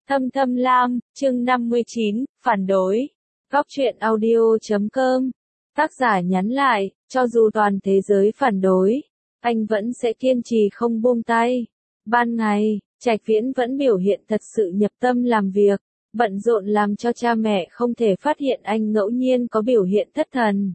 Thâm Thâm Lam, chương 59, phản đối. Góc truyện audio.com. Tác giả nhắn lại, cho dù toàn thế giới phản đối, anh vẫn sẽ kiên trì không buông tay. Ban ngày, Trạch Viễn vẫn biểu hiện thật sự nhập tâm làm việc, bận rộn làm cho cha mẹ không thể phát hiện anh ngẫu nhiên có biểu hiện thất thần.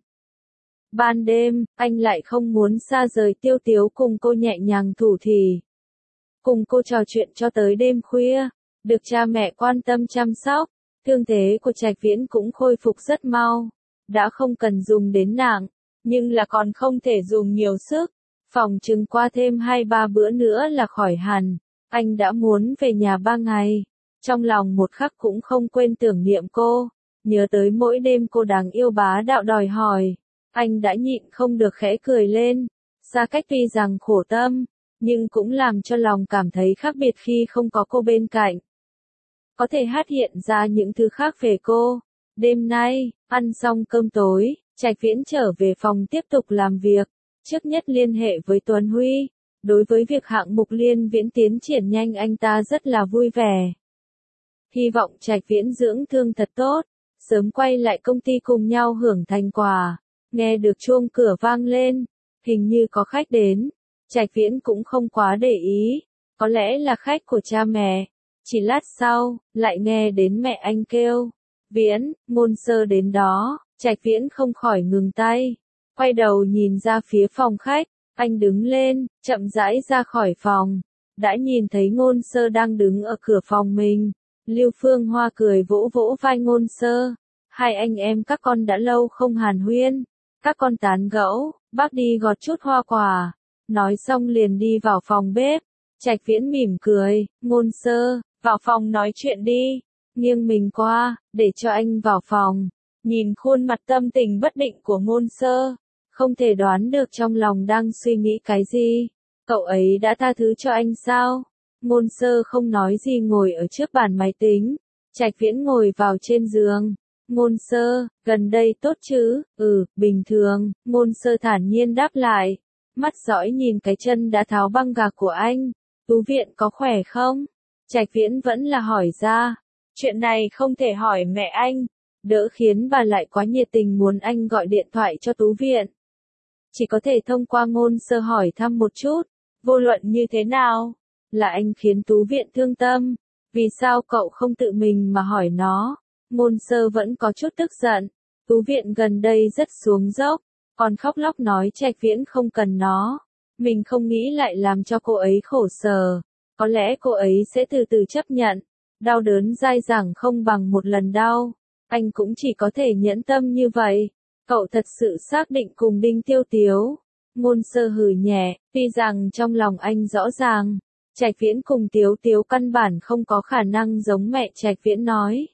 Ban đêm, anh lại không muốn xa rời Tiêu Tiếu cùng cô nhẹ nhàng thủ thỉ. Cùng cô trò chuyện cho tới đêm khuya, được cha mẹ quan tâm chăm sóc, thương thế của Trạch Viễn cũng khôi phục rất mau. Đã không cần dùng đến nặng, nhưng là còn không thể dùng nhiều sức. Phòng chừng qua thêm 2-3 bữa nữa là khỏi hẳn. Anh đã muốn về nhà 3 ngày. Trong lòng một khắc cũng không quên tưởng niệm cô. Nhớ tới mỗi đêm cô đáng yêu bá đạo đòi hỏi. Anh đã nhịn không được khẽ cười lên. Xa cách tuy rằng khổ tâm, nhưng cũng làm cho lòng cảm thấy khác biệt khi không có cô bên cạnh. Có thể phát hiện ra những thứ khác về cô. Đêm nay, ăn xong cơm tối, Trạch Viễn trở về phòng tiếp tục làm việc. Trước nhất liên hệ với Tuấn Huy. Đối với việc hạng mục Liên Viễn tiến triển nhanh anh ta rất là vui vẻ. Hy vọng Trạch Viễn dưỡng thương thật tốt, sớm quay lại công ty cùng nhau hưởng thành quả. Nghe được chuông cửa vang lên, hình như có khách đến. Trạch Viễn cũng không quá để ý, có lẽ là khách của cha mẹ. Chỉ lát sau, lại nghe đến mẹ anh kêu, Viễn, Ngôn Sơ đến đó. Trạch Viễn không khỏi ngừng tay, quay đầu nhìn ra phía phòng khách, anh đứng lên, chậm rãi ra khỏi phòng, đã nhìn thấy Ngôn Sơ đang đứng ở cửa phòng mình. Lưu Phương Hoa cười vỗ vỗ vai Ngôn Sơ, hai anh em các con đã lâu không hàn huyên, các con tán gẫu, bác đi gọt chút hoa quả. Nói xong liền đi vào phòng bếp. Trạch Viễn mỉm cười, Ngôn Sơ, vào phòng nói chuyện đi. Nghiêng mình qua, để cho anh vào phòng. Nhìn khuôn mặt tâm tình bất định của Ngôn Sơ, không thể đoán được trong lòng đang suy nghĩ cái gì. Cậu ấy đã tha thứ cho anh sao? Ngôn Sơ không nói gì ngồi ở trước bàn máy tính. Trạch Viễn ngồi vào trên giường. Ngôn Sơ, gần đây tốt chứ? Bình thường. Ngôn Sơ thản nhiên đáp lại. Mắt dõi nhìn cái chân đã tháo băng gạc của anh. Tú Viện có khỏe không? Trạch Viễn vẫn là hỏi ra. Chuyện này không thể hỏi mẹ anh. Đỡ khiến bà lại quá nhiệt tình muốn anh gọi điện thoại cho Tú Viện. Chỉ có thể thông qua Ngôn Sơ hỏi thăm một chút. Vô luận như thế nào? Là anh khiến Tú Viện thương tâm. Vì sao cậu không tự mình mà hỏi nó? Ngôn Sơ vẫn có chút tức giận. Tú Viện gần đây rất xuống dốc. Còn khóc lóc nói Trạch Viễn không cần nó. Mình không nghĩ lại làm cho cô ấy khổ sở. Có lẽ cô ấy sẽ từ từ chấp nhận. Đau đớn dai dẳng không bằng một lần đau. Anh cũng chỉ có thể nhẫn tâm như vậy. Cậu thật sự xác định cùng Đinh Tiêu Tiếu. Ngôn Sơ hừ nhẹ, tuy rằng trong lòng anh rõ ràng. Trạch Viễn cùng Tiếu Tiếu căn bản không có khả năng giống mẹ Trạch Viễn nói.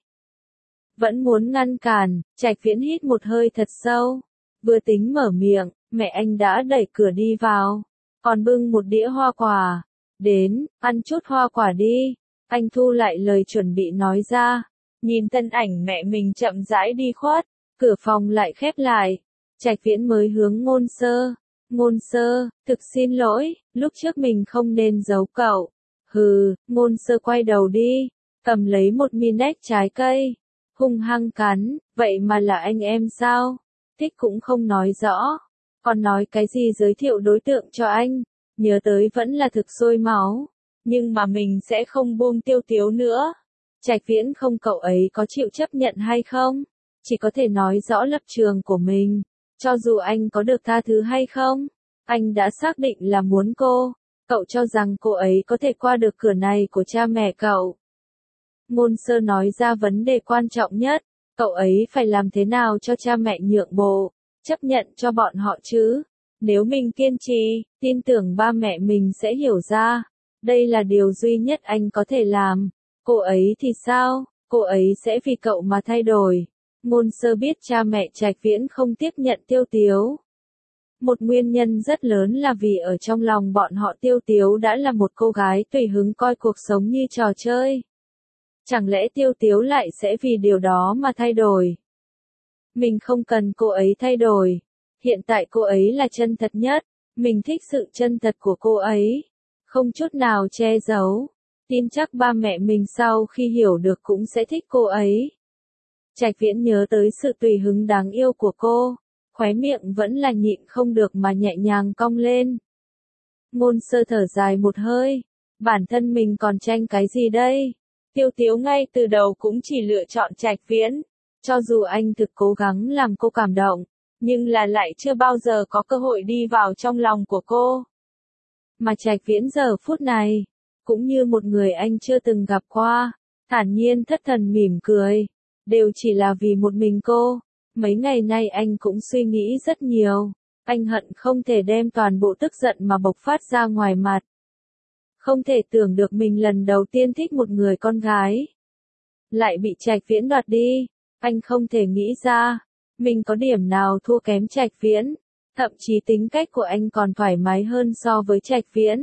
Vẫn muốn ngăn cản, Trạch Viễn hít một hơi thật sâu. Vừa tính mở miệng, mẹ anh đã đẩy cửa đi vào. Còn bưng một đĩa hoa quả. Đến, ăn chút hoa quả đi. Anh thu lại lời chuẩn bị nói ra. Nhìn thân ảnh mẹ mình chậm rãi đi khuất. Cửa phòng lại khép lại. Trạch Viễn mới hướng Ngôn Sơ. Ngôn Sơ, thực xin lỗi, lúc trước mình không nên giấu cậu. Ngôn Sơ quay đầu đi. Cầm lấy một miếng trái cây. Hung hăng cắn, vậy mà là anh em sao? Thích cũng không nói rõ. Còn nói cái gì giới thiệu đối tượng cho anh. Nhớ tới vẫn là thực sôi máu. Nhưng mà mình sẽ không buông Tiêu Tiếu nữa. Trạch Viễn không cậu ấy có chịu chấp nhận hay không? Chỉ có thể nói rõ lập trường của mình. Cho dù anh có được tha thứ hay không, anh đã xác định là muốn cô. Cậu cho rằng cô ấy có thể qua được cửa này của cha mẹ cậu. Ngôn Sơ nói ra vấn đề quan trọng nhất. Cậu ấy phải làm thế nào cho cha mẹ nhượng bộ, chấp nhận cho bọn họ chứ. Nếu mình kiên trì, tin tưởng ba mẹ mình sẽ hiểu ra. Đây là điều duy nhất anh có thể làm. Cô ấy thì sao? Cô ấy sẽ vì cậu mà thay đổi. Ngôn Sơ biết cha mẹ Trạch Viễn không tiếp nhận Tiêu Tiếu. Một nguyên nhân rất lớn là vì ở trong lòng bọn họ Tiêu Tiếu đã là một cô gái tùy hứng coi cuộc sống như trò chơi. Chẳng lẽ Tiêu Tiếu lại sẽ vì điều đó mà thay đổi? Mình không cần cô ấy thay đổi. Hiện tại cô ấy là chân thật nhất. Mình thích sự chân thật của cô ấy. Không chút nào che giấu. Tin chắc ba mẹ mình sau khi hiểu được cũng sẽ thích cô ấy. Trạch Viễn nhớ tới sự tùy hứng đáng yêu của cô, khóe miệng vẫn là nhịn không được mà nhẹ nhàng cong lên. Ngôn Sơ thở dài một hơi, bản thân mình còn tranh cái gì đây? Tiêu Tiếu ngay từ đầu cũng chỉ lựa chọn Trạch Viễn, cho dù anh thực cố gắng làm cô cảm động, nhưng là lại chưa bao giờ có cơ hội đi vào trong lòng của cô. Mà Trạch Viễn giờ phút này, cũng như một người anh chưa từng gặp qua, thản nhiên thất thần mỉm cười, đều chỉ là vì một mình cô. Mấy ngày nay anh cũng suy nghĩ rất nhiều, anh hận không thể đem toàn bộ tức giận mà bộc phát ra ngoài mặt. Không thể tưởng được mình lần đầu tiên thích một người con gái, lại bị Trạch Viễn đoạt đi, anh không thể nghĩ ra, mình có điểm nào thua kém Trạch Viễn, thậm chí tính cách của anh còn thoải mái hơn so với Trạch Viễn.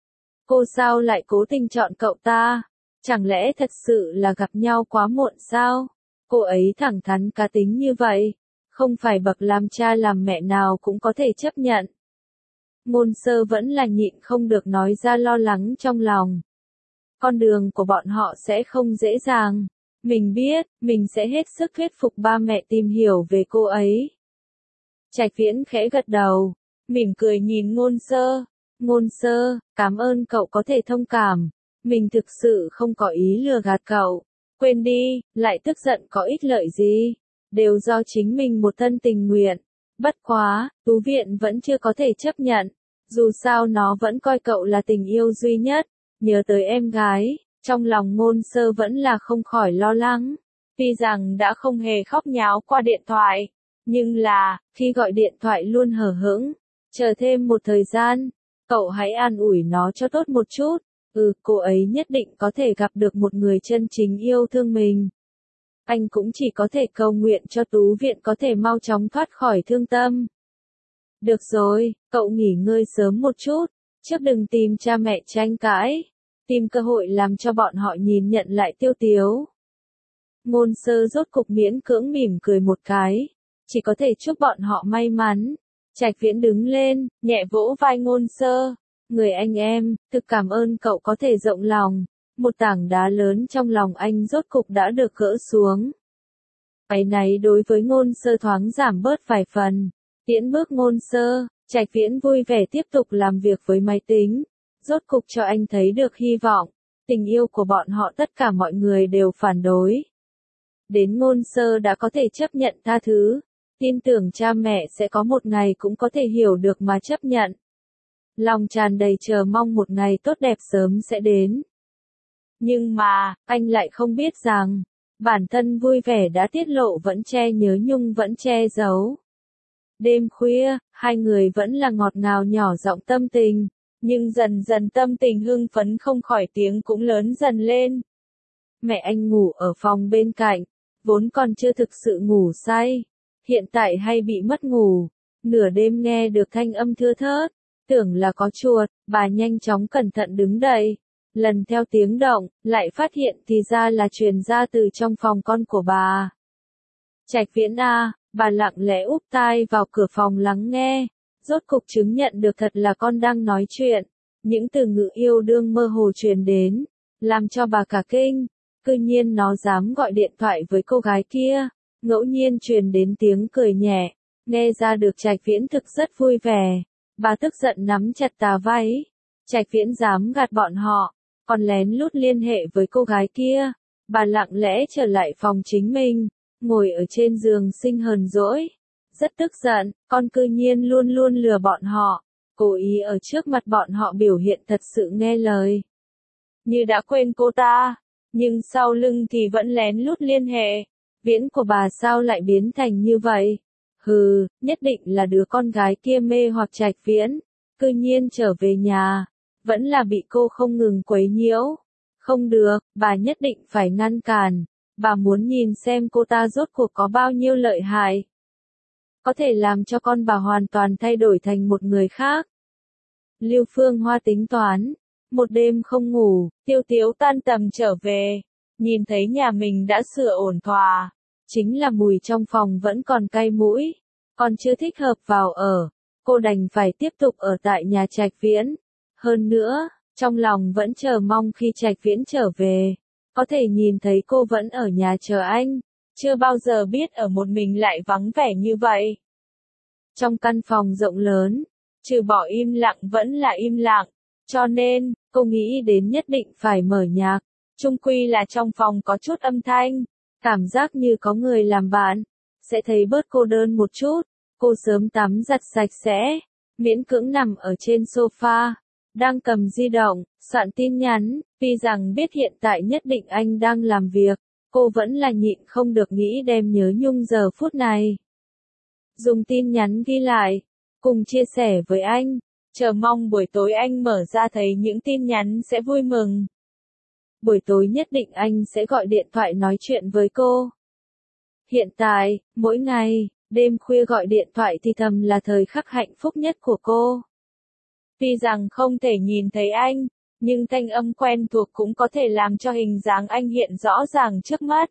Cô sao lại cố tình chọn cậu ta? Chẳng lẽ thật sự là gặp nhau quá muộn sao? Cô ấy thẳng thắn cá tính như vậy, không phải bậc làm cha làm mẹ nào cũng có thể chấp nhận. Ngôn Sơ vẫn là nhịn không được nói ra lo lắng trong lòng. Con đường của bọn họ sẽ không dễ dàng. Mình biết, mình sẽ hết sức thuyết phục ba mẹ tìm hiểu về cô ấy. Trạch Viễn khẽ gật đầu, mỉm cười nhìn Ngôn Sơ. Ngôn Sơ, cảm ơn cậu có thể thông cảm. Mình thực sự không có ý lừa gạt cậu. Quên đi, lại tức giận có ích lợi gì. Đều do chính mình một thân tình nguyện. Bất quá, Tú Viện vẫn chưa có thể chấp nhận. Dù sao nó vẫn coi cậu là tình yêu duy nhất. Nhớ tới em gái, trong lòng Ngôn Sơ vẫn là không khỏi lo lắng. Tuy rằng đã không hề khóc nháo qua điện thoại, nhưng là, khi gọi điện thoại luôn hờ hững. Chờ thêm một thời gian, cậu hãy an ủi nó cho tốt một chút. Cô ấy nhất định có thể gặp được một người chân chính yêu thương mình. Anh cũng chỉ có thể cầu nguyện cho Tú Viện có thể mau chóng thoát khỏi thương tâm. Được rồi, cậu nghỉ ngơi sớm một chút, trước đừng tìm cha mẹ tranh cãi. Tìm cơ hội làm cho bọn họ nhìn nhận lại Tiêu Tiếu. Ngôn Sơ rốt cục miễn cưỡng mỉm cười một cái, chỉ có thể chúc bọn họ may mắn. Trạch Viễn đứng lên, nhẹ vỗ vai Ngôn Sơ. Người anh em, thực cảm ơn cậu có thể rộng lòng. Một tảng đá lớn trong lòng anh rốt cục đã được gỡ xuống. Áy náy đối với Ngôn Sơ thoáng giảm bớt vài phần. Tiễn bước Ngôn Sơ, Trạch Viễn vui vẻ tiếp tục làm việc với máy tính. Rốt cục cho anh thấy được hy vọng. Tình yêu của bọn họ tất cả mọi người đều phản đối. Đến Ngôn Sơ đã có thể chấp nhận tha thứ. Tin tưởng cha mẹ sẽ có một ngày cũng có thể hiểu được mà chấp nhận. Lòng tràn đầy chờ mong một ngày tốt đẹp sớm sẽ đến. Nhưng mà, anh lại không biết rằng, bản thân vui vẻ đã tiết lộ vẫn che nhớ nhung vẫn che giấu. Đêm khuya, hai người vẫn là ngọt ngào nhỏ giọng tâm tình, nhưng dần dần tâm tình hưng phấn không khỏi tiếng cũng lớn dần lên. Mẹ anh ngủ ở phòng bên cạnh, vốn còn chưa thực sự ngủ say, hiện tại hay bị mất ngủ, nửa đêm nghe được thanh âm thưa thớt, tưởng là có chuột, bà nhanh chóng cẩn thận đứng dậy. Lần theo tiếng động, lại phát hiện thì ra là truyền ra từ trong phòng con của bà. Trạch Viễn à, bà lặng lẽ úp tai vào cửa phòng lắng nghe, rốt cục chứng nhận được thật là con đang nói chuyện. Những từ ngữ yêu đương mơ hồ truyền đến, làm cho bà cả kinh, cư nhiên nó dám gọi điện thoại với cô gái kia. Ngẫu nhiên truyền đến tiếng cười nhẹ, nghe ra được Trạch Viễn thực rất vui vẻ. Bà tức giận nắm chặt tà váy. Trạch Viễn dám gạt bọn họ, còn lén lút liên hệ với cô gái kia. Bà lặng lẽ trở lại phòng chính mình, ngồi ở trên giường sinh hờn dỗi. Rất tức giận, con cư nhiên luôn luôn lừa bọn họ, cố ý ở trước mặt bọn họ biểu hiện thật sự nghe lời. Như đã quên cô ta, nhưng sau lưng thì vẫn lén lút liên hệ. Viễn của bà sao lại biến thành như vậy? Hừ, nhất định là đứa con gái kia mê hoặc Trạch Viễn, cư nhiên trở về nhà, vẫn là bị cô không ngừng quấy nhiễu. Không được, bà nhất định phải ngăn cản, bà muốn nhìn xem cô ta rốt cuộc có bao nhiêu lợi hại. Có thể làm cho con bà hoàn toàn thay đổi thành một người khác. Lưu Phương Hoa tính toán, một đêm không ngủ, Tiêu Tiếu tan tầm trở về, nhìn thấy nhà mình đã sửa ổn thỏa. Chính là mùi trong phòng vẫn còn cay mũi, còn chưa thích hợp vào ở, cô đành phải tiếp tục ở tại nhà Trạch Viễn. Hơn nữa, Trong lòng vẫn chờ mong khi Trạch Viễn trở về, có thể nhìn thấy cô vẫn ở nhà chờ anh, chưa bao giờ biết ở một mình lại vắng vẻ như vậy. Trong căn phòng rộng lớn, trừ bỏ im lặng vẫn là im lặng, cho nên, cô nghĩ đến nhất định phải mở nhạc, chung quy là trong phòng có chút âm thanh, cảm giác như có người làm bạn, sẽ thấy bớt cô đơn một chút. Cô sớm tắm giặt sạch sẽ, miễn cưỡng nằm ở trên sofa, đang cầm di động, soạn tin nhắn, tuy rằng biết hiện tại nhất định anh đang làm việc, cô vẫn là nhịn không được nghĩ đem nhớ nhung giờ phút này. Dùng tin nhắn ghi lại, cùng chia sẻ với anh, chờ mong buổi tối anh mở ra thấy những tin nhắn sẽ vui mừng. Buổi tối nhất định anh sẽ gọi điện thoại nói chuyện với cô. Hiện tại, mỗi ngày, đêm khuya gọi điện thoại thì thầm là thời khắc hạnh phúc nhất của cô. Tuy rằng không thể nhìn thấy anh, nhưng thanh âm quen thuộc cũng có thể làm cho hình dáng anh hiện rõ ràng trước mắt.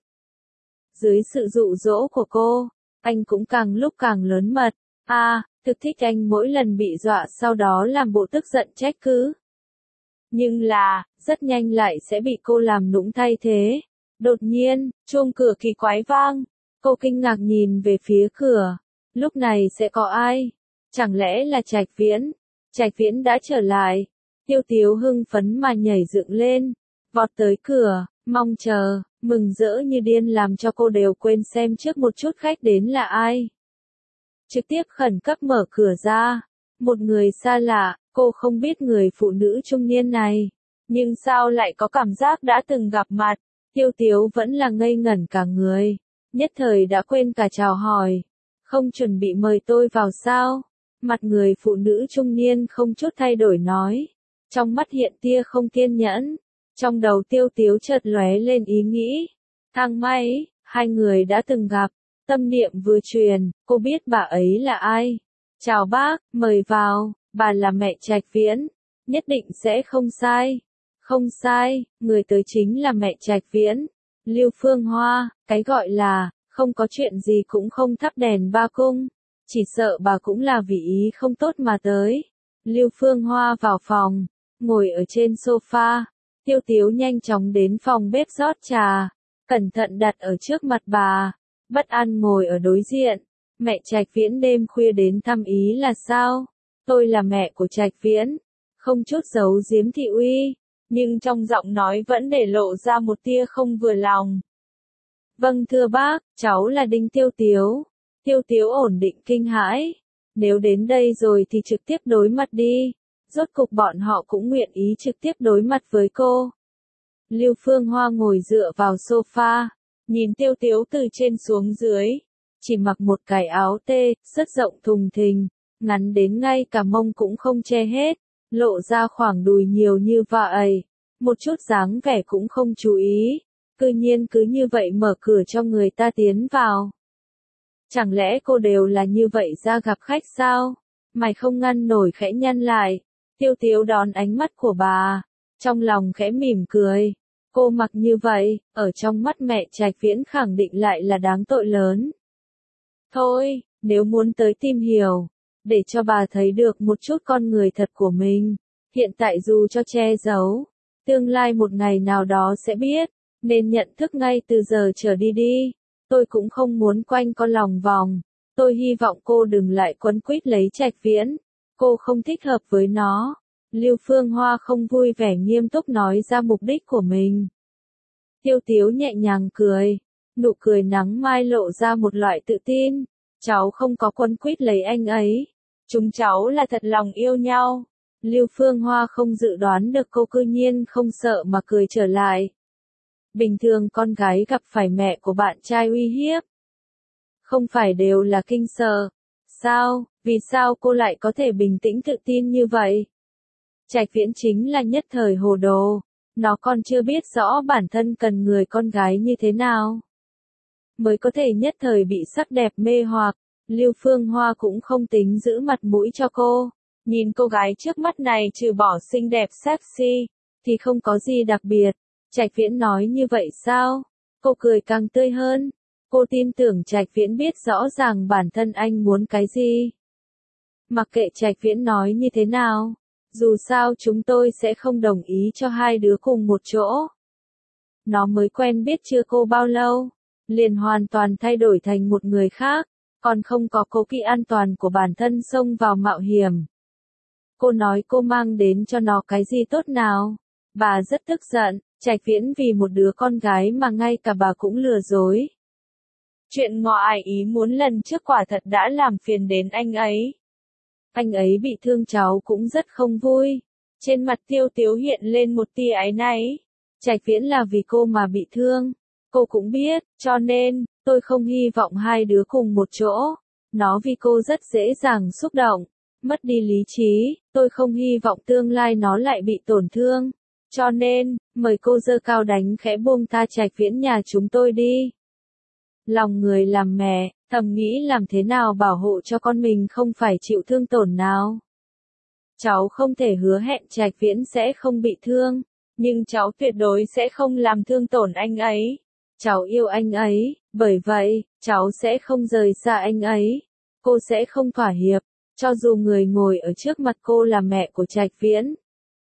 Dưới sự dụ dỗ của cô, anh cũng càng lúc càng lớn mật. Thực thích anh mỗi lần bị dọa sau đó làm bộ tức giận trách cứ. Nhưng là, rất nhanh lại sẽ bị cô làm nũng thay thế. Đột nhiên, chuông cửa kỳ quái vang. Cô kinh ngạc nhìn về phía cửa. Lúc này sẽ có ai? Chẳng lẽ là Trạch Viễn? Trạch Viễn đã trở lại. Tiêu Tiếu hưng phấn mà nhảy dựng lên, vọt tới cửa, mong chờ, mừng rỡ như điên làm cho cô đều quên xem trước một chút khách đến là ai. Trực tiếp khẩn cấp mở cửa ra. Một người xa lạ, cô không biết người phụ nữ trung niên này. Nhưng sao lại có cảm giác đã từng gặp mặt? Tiêu Tiếu vẫn là ngây ngẩn cả người. Nhất thời đã quên cả chào hỏi. Không chuẩn bị mời tôi vào sao? Mặt người phụ nữ trung niên không chút thay đổi nói. Trong mắt hiện tia không kiên nhẫn. Trong đầu Tiêu Tiếu chợt lóe lên ý nghĩ. Thang may, hai người đã từng gặp. Tâm niệm vừa truyền, cô biết bà ấy là ai. Chào bác, mời vào, bà là mẹ Trạch Viễn. Nhất định sẽ không sai. Không sai, người tới chính là mẹ Trạch Viễn. Lưu Phương Hoa, cái gọi là, không có chuyện gì cũng không thắp đèn ba cung. Chỉ sợ bà cũng là vì ý không tốt mà tới. Lưu Phương Hoa vào phòng, ngồi ở trên sofa. Tiêu Tiếu nhanh chóng đến phòng bếp rót trà, cẩn thận đặt ở trước mặt bà. Bất an ngồi ở đối diện. Mẹ Trạch Viễn đêm khuya đến thăm ý là sao? Tôi là mẹ của Trạch Viễn. Không chút giấu giếm thị uy, nhưng trong giọng nói vẫn để lộ ra một tia không vừa lòng. Vâng thưa bác, cháu là Đinh Tiêu Tiếu. Tiêu Tiếu ổn định kinh hãi. Nếu đến đây rồi thì trực tiếp đối mặt đi. Rốt cục bọn họ cũng nguyện ý trực tiếp đối mặt với cô. Lưu Phương Hoa ngồi dựa vào sofa, nhìn Tiêu Tiếu từ trên xuống dưới. Chỉ mặc một cái áo tê, rất rộng thùng thình, ngắn đến ngay cả mông cũng không che hết, lộ ra khoảng đùi nhiều như vậy. Một chút dáng vẻ cũng không chú ý. Cư nhiên cứ như vậy mở cửa cho người ta tiến vào. Chẳng lẽ cô đều là như vậy ra gặp khách sao? Mày không ngăn nổi khẽ nhăn lại. Tiêu Tiếu đón ánh mắt của bà, trong lòng khẽ mỉm cười. Cô mặc như vậy, ở trong mắt mẹ Trạch Viễn khẳng định lại là đáng tội lớn. Thôi, nếu muốn tới tìm hiểu, để cho bà thấy được một chút con người thật của mình. Hiện tại dù cho che giấu, tương lai một ngày nào đó sẽ biết, nên nhận thức ngay từ giờ trở đi đi. Tôi cũng không muốn quanh co lòng vòng. Tôi hy vọng cô đừng lại quấn quýt lấy Trạch Viễn. Cô không thích hợp với nó. Lưu Phương Hoa không vui vẻ nghiêm túc nói ra mục đích của mình. Tiêu Tiếu nhẹ nhàng cười. Nụ cười nắng mai lộ ra một loại tự tin. Cháu không có quấn quýt lấy anh ấy. Chúng cháu là thật lòng yêu nhau. Lưu Phương Hoa không dự đoán được cô cư nhiên không sợ mà cười trở lại. Bình thường con gái gặp phải mẹ của bạn trai uy hiếp. Không phải đều là kinh sợ. Sao, vì sao cô lại có thể bình tĩnh tự tin như vậy? Trạch Viễn chính là nhất thời hồ đồ. Nó còn chưa biết rõ bản thân cần người con gái như thế nào. Mới có thể nhất thời bị sắc đẹp mê hoặc. Lưu Phương Hoa cũng không tính giữ mặt mũi cho cô. Nhìn cô gái trước mắt này trừ bỏ xinh đẹp sexy, thì không có gì đặc biệt. Trạch Viễn nói như vậy sao? Cô cười càng tươi hơn. Cô tin tưởng Trạch Viễn biết rõ ràng bản thân anh muốn cái gì. Mặc kệ Trạch Viễn nói như thế nào, Dù sao chúng tôi sẽ không đồng ý cho hai đứa cùng một chỗ. Nó mới quen biết chưa cô bao lâu, liền hoàn toàn thay đổi thành một người khác, còn không có cố kỵ an toàn của bản thân xông vào mạo hiểm. Cô nói cô mang đến cho nó cái gì tốt nào? Bà rất tức giận, Trạch Viễn vì một đứa con gái mà ngay cả bà cũng lừa dối. Chuyện ngoài ý muốn lần trước quả thật đã làm phiền đến anh ấy. Anh ấy bị thương cháu cũng rất không vui. Trên mặt Tiêu Tiếu hiện lên một tia áy náy. Trạch Viễn là vì cô mà bị thương. Cô cũng biết, cho nên, tôi không hy vọng hai đứa cùng một chỗ. Nó vì cô rất dễ dàng xúc động, mất đi lý trí, tôi không hy vọng tương lai nó lại bị tổn thương. Cho nên, mời cô giơ cao đánh khẽ buông tha Trạch Viễn nhà chúng tôi đi. Lòng người làm mẹ, thầm nghĩ làm thế nào bảo hộ cho con mình không phải chịu thương tổn nào. Cháu không thể hứa hẹn Trạch Viễn sẽ không bị thương, nhưng cháu tuyệt đối sẽ không làm thương tổn anh ấy. Cháu yêu anh ấy, bởi vậy, cháu sẽ không rời xa anh ấy. Cô sẽ không thỏa hiệp, cho dù người ngồi ở trước mặt cô là mẹ của Trạch Viễn.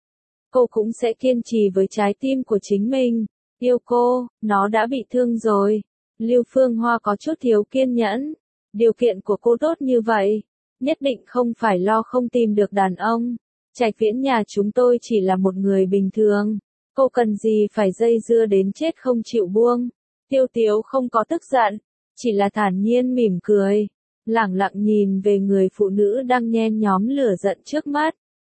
Cô cũng sẽ kiên trì với trái tim của chính mình. Yêu cô, nó đã bị thương rồi. Lưu Phương Hoa có chút thiếu kiên nhẫn. Điều kiện của cô tốt như vậy, nhất định không phải lo không tìm được đàn ông. Trạch Viễn nhà chúng tôi chỉ là một người bình thường. Cô cần gì phải dây dưa đến chết không chịu buông. Tiêu Tiếu không có tức giận, chỉ là thản nhiên mỉm cười, lẳng lặng nhìn về người phụ nữ đang nhen nhóm lửa giận trước mắt.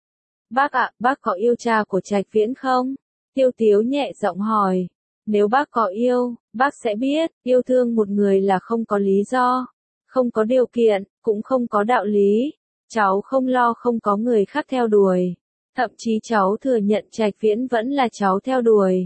Bác ạ, bác có yêu cha của Trạch Viễn không? Tiêu Tiếu nhẹ giọng hỏi. Nếu bác có yêu, bác sẽ biết, yêu thương một người là không có lý do, không có điều kiện, cũng không có đạo lý. Cháu không lo không có người khác theo đuổi. Thậm chí cháu thừa nhận Trạch Viễn vẫn là cháu theo đuổi.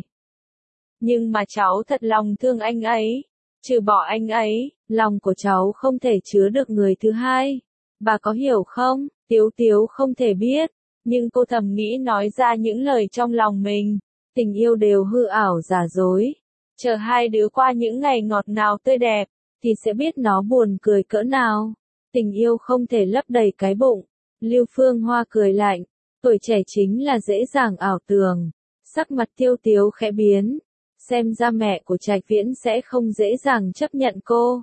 Nhưng mà cháu thật lòng thương anh ấy. Trừ bỏ anh ấy, lòng của cháu không thể chứa được người thứ hai. Bà có hiểu không? Tiếu Tiếu không thể biết, nhưng cô thầm nghĩ nói ra những lời trong lòng mình. Tình yêu đều hư ảo giả dối. Chờ hai đứa qua những ngày ngọt ngào tươi đẹp, thì sẽ biết nó buồn cười cỡ nào. Tình yêu không thể lấp đầy cái bụng. Lưu Phương Hoa cười lạnh. Tuổi trẻ chính là dễ dàng ảo tưởng. Sắc mặt Tiêu Tiếu khẽ biến. Xem ra mẹ của Trạch Viễn sẽ không dễ dàng chấp nhận cô.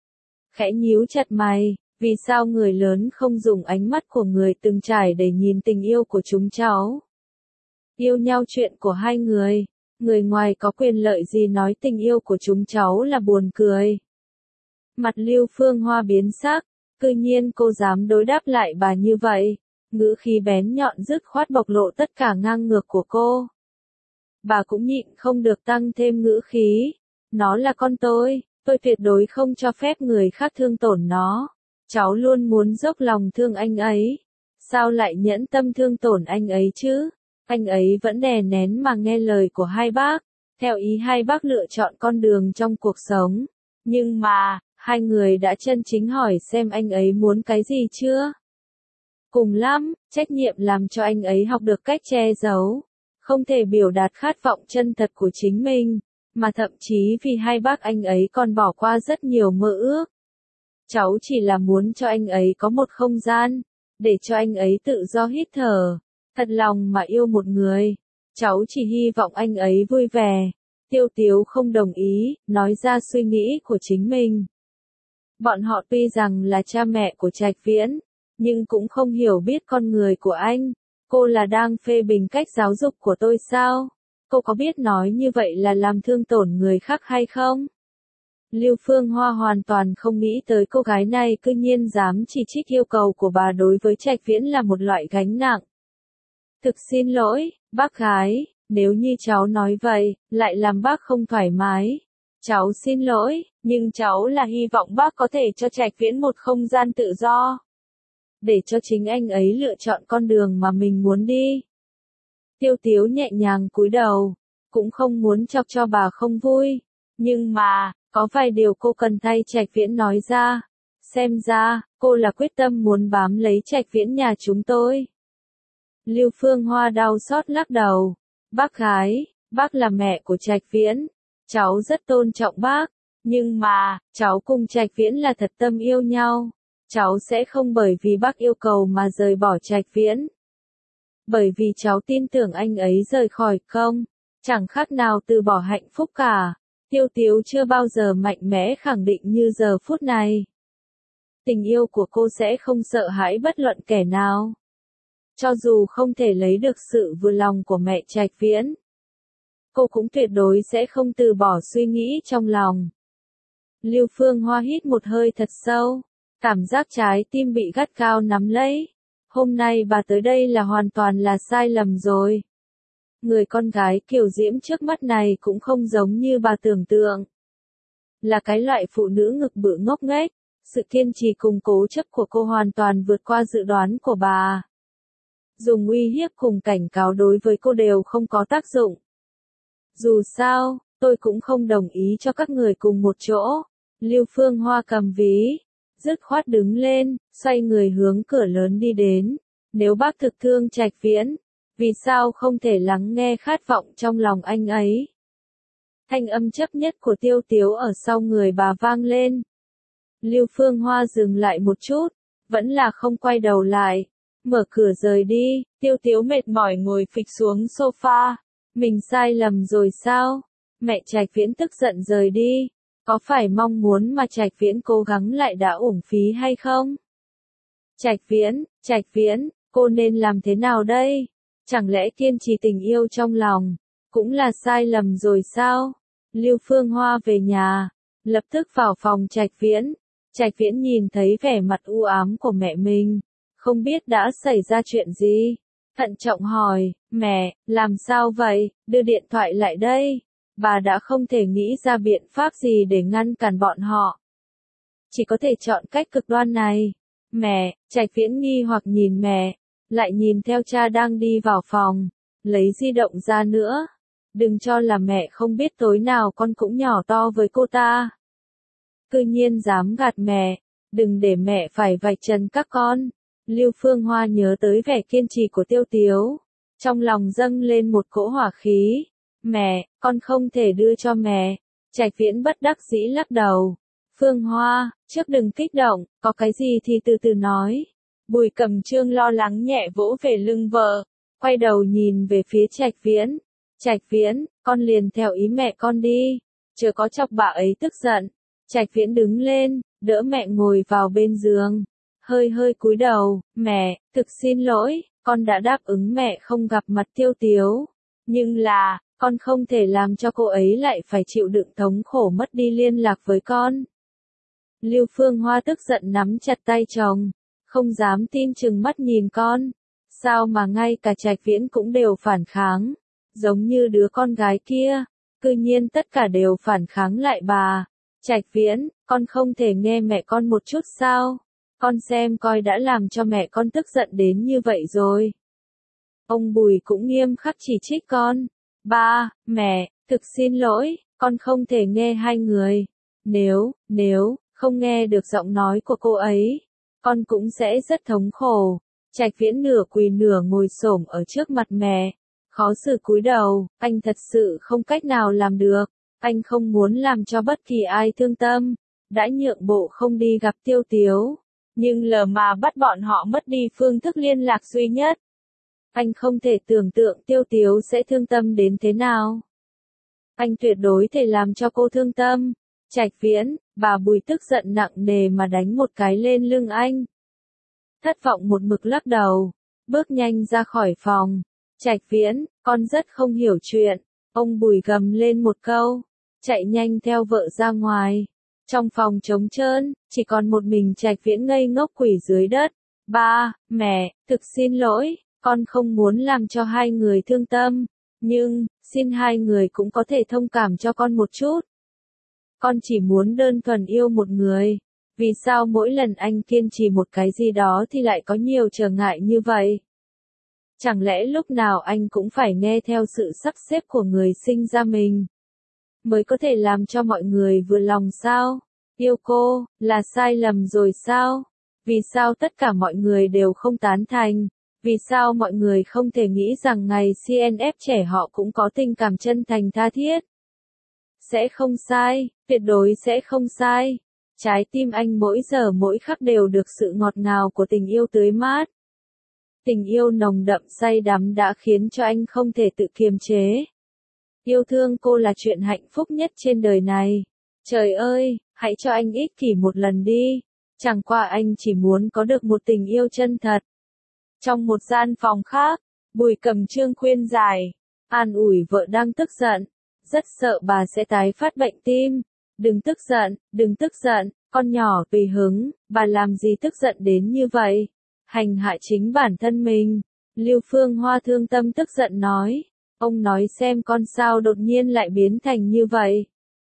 Khẽ nhíu chặt mày. Vì sao người lớn không dùng ánh mắt của người từng trải để nhìn tình yêu của chúng cháu? Yêu nhau chuyện của hai người. Người ngoài có quyền lợi gì nói tình yêu của chúng cháu là buồn cười. Mặt Lưu Phương Hoa biến sắc. Cư nhiên cô dám đối đáp lại bà như vậy. Ngữ khí bén nhọn dứt khoát bộc lộ tất cả ngang ngược của cô. Bà cũng nhịn không được tăng thêm ngữ khí. Nó là con tôi tuyệt đối không cho phép người khác thương tổn nó. Cháu luôn muốn dốc lòng thương anh ấy. Sao lại nhẫn tâm thương tổn anh ấy chứ? Anh ấy vẫn đè nén mà nghe lời của hai bác. Theo ý hai bác lựa chọn con đường trong cuộc sống. Nhưng mà, hai người đã chân chính hỏi xem anh ấy muốn cái gì chưa? Cùng lắm, trách nhiệm làm cho anh ấy học được cách che giấu. Không thể biểu đạt khát vọng chân thật của chính mình. Mà thậm chí vì hai bác anh ấy còn bỏ qua rất nhiều mơ ước. Cháu chỉ là muốn cho anh ấy có một không gian, để cho anh ấy tự do hít thở, thật lòng mà yêu một người. Cháu chỉ hy vọng anh ấy vui vẻ. Tiêu Tiếu không đồng ý, nói ra suy nghĩ của chính mình. Bọn họ tuy rằng là cha mẹ của Trạch Viễn, nhưng cũng không hiểu biết con người của anh. Cô là đang phê bình cách giáo dục của tôi sao? Cô có biết nói như vậy là làm thương tổn người khác hay không? Lưu Phương Hoa hoàn toàn không nghĩ tới cô gái này cư nhiên dám chỉ trích yêu cầu của bà đối với Trạch Viễn là một loại gánh nặng. Thực xin lỗi, bác gái, nếu như cháu nói vậy, lại làm bác không thoải mái. Cháu xin lỗi, nhưng cháu là hy vọng bác có thể cho Trạch Viễn một không gian tự do. Để cho chính anh ấy lựa chọn con đường mà mình muốn đi. Tiêu Tiếu nhẹ nhàng cúi đầu, cũng không muốn chọc cho bà không vui. Nhưng mà, có vài điều cô cần thay Trạch Viễn nói ra. Xem ra, cô là quyết tâm muốn bám lấy Trạch Viễn nhà chúng tôi. Lưu Phương Hoa đau xót lắc đầu. Bác gái, bác là mẹ của Trạch Viễn. Cháu rất tôn trọng bác. Nhưng mà, cháu cùng Trạch Viễn là thật tâm yêu nhau. Cháu sẽ không bởi vì bác yêu cầu mà rời bỏ Trạch Viễn. Bởi vì cháu tin tưởng anh ấy rời khỏi công, chẳng khác nào từ bỏ hạnh phúc cả. Tiêu Tiếu chưa bao giờ mạnh mẽ khẳng định như giờ phút này. Tình yêu của cô sẽ không sợ hãi bất luận kẻ nào. Cho dù không thể lấy được sự vừa lòng của mẹ Trạch Viễn, cô cũng tuyệt đối sẽ không từ bỏ suy nghĩ trong lòng. Lưu Phương Hoa hít một hơi thật sâu, cảm giác trái tim bị gắt gao nắm lấy. Hôm nay bà tới đây là hoàn toàn là sai lầm rồi. Người con gái kiều diễm trước mắt này cũng không giống như bà tưởng tượng. Là cái loại phụ nữ ngực bự ngốc nghếch, sự kiên trì cùng cố chấp của cô hoàn toàn vượt qua dự đoán của bà. Dùng uy hiếp cùng cảnh cáo đối với cô đều không có tác dụng. Dù sao, tôi cũng không đồng ý cho các người cùng một chỗ. Lưu Phương Hoa cầm ví, dứt khoát đứng lên, xoay người hướng cửa lớn đi đến. Nếu bác thực thương Trạch Viễn, vì sao không thể lắng nghe khát vọng trong lòng anh ấy? Thanh âm chấp nhất của Tiêu Tiếu ở sau người bà vang lên. Lưu Phương Hoa dừng lại một chút, vẫn là không quay đầu lại. Mở cửa rời đi, Tiêu Tiếu mệt mỏi ngồi phịch xuống sofa. Mình sai lầm rồi sao? Mẹ Trạch Viễn tức giận rời đi. Có phải mong muốn mà Trạch Viễn cố gắng lại đã uổng phí hay không? Trạch Viễn, cô nên làm thế nào đây? Chẳng lẽ kiên trì tình yêu trong lòng, cũng là sai lầm rồi sao? Lưu Phương Hoa về nhà, lập tức vào phòng Trạch Viễn. Trạch Viễn nhìn thấy vẻ mặt u ám của mẹ mình, không biết đã xảy ra chuyện gì. Thận trọng hỏi, mẹ, làm sao vậy, đưa điện thoại lại đây. Bà đã không thể nghĩ ra biện pháp gì để ngăn cản bọn họ. Chỉ có thể chọn cách cực đoan này. Mẹ, Trạch Viễn nghi hoặc nhìn mẹ, lại nhìn theo cha đang đi vào phòng, lấy di động ra nữa. Đừng cho là mẹ không biết tối nào con cũng nhỏ to với cô ta. Cư nhiên dám gạt mẹ, đừng để mẹ phải vạch trần các con. Lưu Phương Hoa nhớ tới vẻ kiên trì của Tiêu Tiếu, trong lòng dâng lên một cỗ hỏa khí. Mẹ, con không thể đưa cho mẹ. Trạch Viễn bất đắc dĩ lắc đầu. Phương Hoa, trước đừng kích động, có cái gì thì từ từ nói. Bùi Cẩm Trương lo lắng nhẹ vỗ về lưng vợ, quay đầu nhìn về phía Trạch Viễn. Trạch Viễn, con liền theo ý mẹ con đi, chớ có chọc bà ấy tức giận. Trạch Viễn đứng lên, đỡ mẹ ngồi vào bên giường, hơi cúi đầu. Mẹ, thực xin lỗi, con đã đáp ứng mẹ không gặp mặt Tiêu Tiếu, nhưng là, con không thể làm cho cô ấy lại phải chịu đựng thống khổ mất đi liên lạc với con. Lưu Phương Hoa tức giận nắm chặt tay chồng, không dám tin chừng mắt nhìn con. Sao mà ngay cả Trạch Viễn cũng đều phản kháng, giống như đứa con gái kia, cư nhiên tất cả đều phản kháng lại bà. Trạch Viễn, con không thể nghe mẹ con một chút sao? Con xem coi đã làm cho mẹ con tức giận đến như vậy rồi. Ông Bùi cũng nghiêm khắc chỉ trích con. Ba, mẹ, thực xin lỗi, con không thể nghe hai người. Nếu không nghe được giọng nói của cô ấy, con cũng sẽ rất thống khổ. Trạch Viễn nửa quỳ nửa ngồi xổm ở trước mặt mẹ, khó xử cúi đầu. Anh thật sự không cách nào làm được. Anh không muốn làm cho bất kỳ ai thương tâm, đã nhượng bộ không đi gặp Tiêu Tiếu, nhưng lờ mà bắt bọn họ mất đi phương thức liên lạc duy nhất. Anh không thể tưởng tượng Tiêu Tiếu sẽ thương tâm đến thế nào. Anh tuyệt đối thể làm cho cô thương tâm. Trạch Viễn, bà Bùi tức giận nặng nề mà đánh một cái lên lưng anh. Thất vọng một mực lắc đầu, bước nhanh ra khỏi phòng. Trạch Viễn, con rất không hiểu chuyện. Ông Bùi gầm lên một câu, chạy nhanh theo vợ ra ngoài. Trong phòng trống trơn, chỉ còn một mình Trạch Viễn ngây ngốc quỳ dưới đất. Ba, mẹ, thực xin lỗi, con không muốn làm cho hai người thương tâm, nhưng, xin hai người cũng có thể thông cảm cho con một chút. Con chỉ muốn đơn thuần yêu một người. Vì sao mỗi lần anh kiên trì một cái gì đó thì lại có nhiều trở ngại như vậy? Chẳng lẽ lúc nào anh cũng phải nghe theo sự sắp xếp của người sinh ra mình, mới có thể làm cho mọi người vừa lòng sao? Yêu cô, là sai lầm rồi sao? Vì sao tất cả mọi người đều không tán thành? Vì sao mọi người không thể nghĩ rằng ngày CNF trẻ họ cũng có tình cảm chân thành tha thiết? Sẽ không sai, tuyệt đối sẽ không sai. Trái tim anh mỗi giờ mỗi khắc đều được sự ngọt ngào của tình yêu tưới mát. Tình yêu nồng đậm say đắm đã khiến cho anh không thể tự kiềm chế. Yêu thương cô là chuyện hạnh phúc nhất trên đời này. Trời ơi, hãy cho anh ích kỷ một lần đi. Chẳng qua anh chỉ muốn có được một tình yêu chân thật. Trong một gian phòng khác, Bùi Cẩm Chương khuyên giải, an ủi vợ đang tức giận. Rất sợ bà sẽ tái phát bệnh tim. Đừng tức giận, con nhỏ tùy hứng, bà làm gì tức giận đến như vậy? Hành hạ chính bản thân mình. Lưu Phương Hoa thương tâm tức giận nói. Ông nói xem con sao đột nhiên lại biến thành như vậy.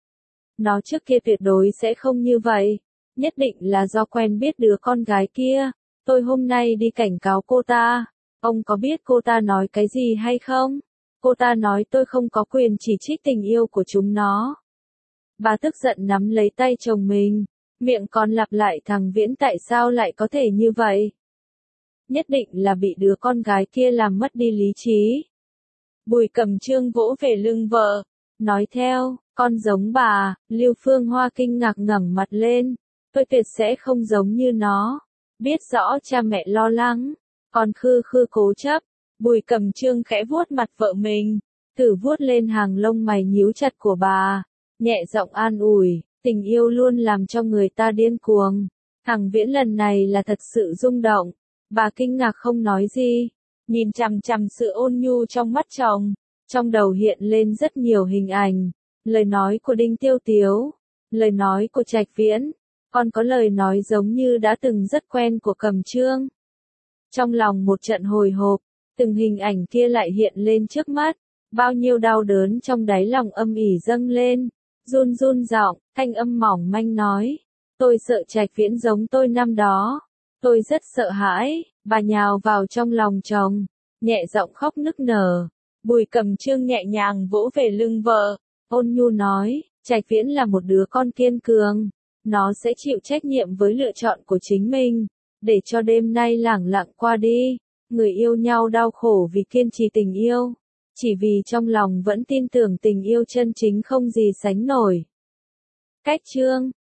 Nó trước kia tuyệt đối sẽ không như vậy. Nhất định là do quen biết đứa con gái kia. Tôi hôm nay đi cảnh cáo cô ta. Ông có biết cô ta nói cái gì hay không? Cô ta nói tôi không có quyền chỉ trích tình yêu của chúng nó. Bà tức giận nắm lấy tay chồng mình. Miệng còn lặp lại thằng Viễn tại sao lại có thể như vậy? Nhất định là bị đứa con gái kia làm mất đi lý trí. Bùi Cẩm Chương vỗ về lưng vợ, nói theo, con giống bà. Lưu Phương Hoa kinh ngạc ngẩng mặt lên, tôi tuyệt sẽ không giống như nó. Biết rõ cha mẹ lo lắng, còn khư khư cố chấp. Bùi Cẩm Chương khẽ vuốt mặt vợ mình, thử vuốt lên hàng lông mày nhíu chặt của bà, nhẹ giọng an ủi, tình yêu luôn làm cho người ta điên cuồng. Thằng Viễn lần này là thật sự rung động. Bà kinh ngạc không nói gì, nhìn chằm chằm sự ôn nhu trong mắt chồng, trong đầu hiện lên rất nhiều hình ảnh, lời nói của Đinh Tiêu Tiếu, lời nói của Trạch Viễn, còn có lời nói giống như đã từng rất quen của Cẩm Chương. Trong lòng một trận hồi hộp, từng hình ảnh kia lại hiện lên trước mắt, bao nhiêu đau đớn trong đáy lòng âm ỉ dâng lên, run run giọng, thanh âm mỏng manh nói, tôi sợ Trạch Viễn giống tôi năm đó. Tôi rất sợ hãi, bà nhào vào trong lòng chồng, nhẹ giọng khóc nức nở. Bùi Cẩm Chương nhẹ nhàng vỗ về lưng vợ, ôn nhu nói, Trạch Viễn là một đứa con kiên cường, nó sẽ chịu trách nhiệm với lựa chọn của chính mình, để cho đêm nay lẳng lặng qua đi. Người yêu nhau đau khổ vì kiên trì tình yêu, chỉ vì trong lòng vẫn tin tưởng tình yêu chân chính không gì sánh nổi. Cách chương